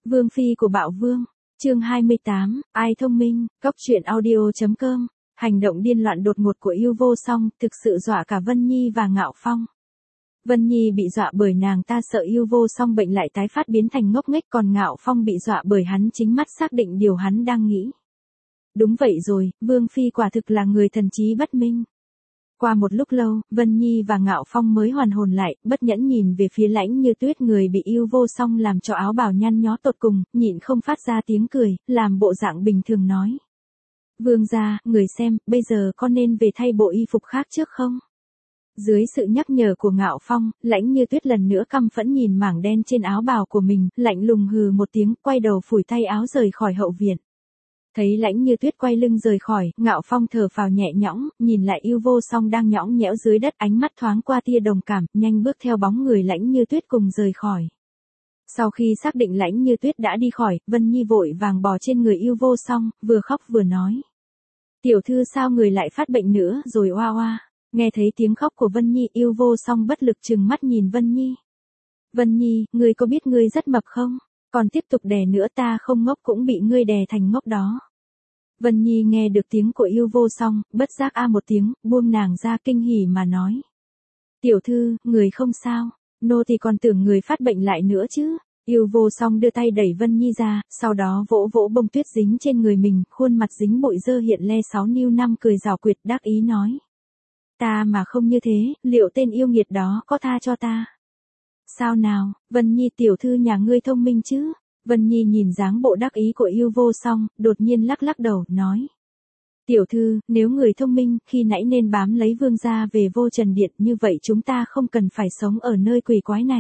Vương phi của Bạo Vương, chương 28, ai thông minh, Cóc truyện audio.com. Hành động điên loạn đột ngột của Yêu Vô Song thực sự dọa cả Vân Nhi và Ngạo Phong. Vân Nhi bị dọa bởi nàng ta sợ Yêu Vô Song bệnh lại tái phát biến thành ngốc nghếch, còn Ngạo Phong bị dọa bởi hắn chính mắt xác định điều hắn đang nghĩ. Đúng vậy rồi, Vương phi quả thực là người thần trí bất minh. Qua một lúc lâu, Vân Nhi và Ngạo Phong mới hoàn hồn lại, bất nhẫn nhìn về phía Lãnh Như Tuyết, người bị Yêu Vô Song làm cho áo bào nhăn nhó tột cùng, nhịn không phát ra tiếng cười, làm bộ dạng bình thường nói. Vương gia, người xem, bây giờ có nên về thay bộ y phục khác trước không? Dưới sự nhắc nhở của Ngạo Phong, Lãnh Như Tuyết lần nữa căm phẫn nhìn mảng đen trên áo bào của mình, lạnh lùng hừ một tiếng, quay đầu phủi tay áo rời khỏi hậu viện. Thấy Lãnh Như Tuyết quay lưng rời khỏi, Ngạo Phong thở phào nhẹ nhõm, nhìn lại Yêu Vô Song đang nhõng nhẽo dưới đất, ánh mắt thoáng qua tia đồng cảm, nhanh bước theo bóng người Lãnh Như Tuyết cùng rời khỏi. Sau khi xác định Lãnh Như Tuyết đã đi khỏi, Vân Nhi vội vàng bò trên người Yêu Vô Song, vừa khóc vừa nói. Tiểu thư sao người lại phát bệnh nữa rồi oa oa. Nghe thấy tiếng khóc của Vân Nhi, Yêu Vô Song bất lực trừng mắt nhìn Vân Nhi. Vân Nhi, ngươi có biết ngươi rất mập không? Còn tiếp tục đè nữa ta không ngốc cũng bị ngươi đè thành ngốc đó. Vân Nhi nghe được tiếng của Yêu Vô Song, bất giác a một tiếng, buông nàng ra kinh hỉ mà nói. Tiểu thư, người không sao, nô thì còn tưởng người phát bệnh lại nữa chứ. Yêu Vô Song đưa tay đẩy Vân Nhi ra, sau đó vỗ vỗ bông tuyết dính trên người mình, khuôn mặt dính bụi dơ hiện le 6 níu 5 cười giảo quyệt đắc ý nói. Ta mà không như thế, liệu tên yêu nghiệt đó có tha cho ta? Sao nào, Vân Nhi tiểu thư nhà ngươi thông minh chứ? Vân Nhi nhìn dáng bộ đắc ý của Yêu Vô Song, đột nhiên lắc lắc đầu, nói. Tiểu thư, nếu người thông minh, khi nãy nên bám lấy vương gia về Vô Trần Điện, như vậy chúng ta không cần phải sống ở nơi quỷ quái này.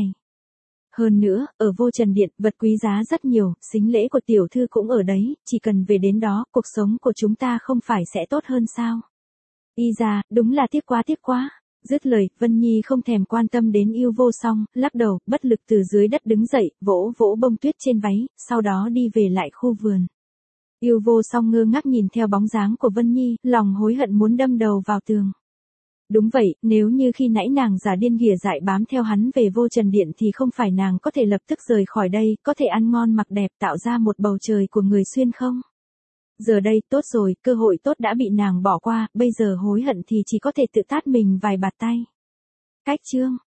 Hơn nữa, ở Vô Trần Điện, vật quý giá rất nhiều, sính lễ của tiểu thư cũng ở đấy, chỉ cần về đến đó, cuộc sống của chúng ta không phải sẽ tốt hơn sao? Y ra, đúng là tiếc quá. Dứt lời, Vân Nhi không thèm quan tâm đến Yêu Vô Song, lắc đầu, bất lực từ dưới đất đứng dậy, vỗ vỗ bông tuyết trên váy, sau đó đi về lại khu vườn. Yêu Vô Song ngơ ngác nhìn theo bóng dáng của Vân Nhi, lòng hối hận muốn đâm đầu vào tường. Đúng vậy, nếu như khi nãy nàng giả điên ghìa dại bám theo hắn về Vô Trần Điện thì không phải nàng có thể lập tức rời khỏi đây, có thể ăn ngon mặc đẹp tạo ra một bầu trời của người xuyên không? Giờ đây, tốt rồi, cơ hội tốt đã bị nàng bỏ qua, bây giờ hối hận thì chỉ có thể tự tát mình vài bạt tay. Cách chương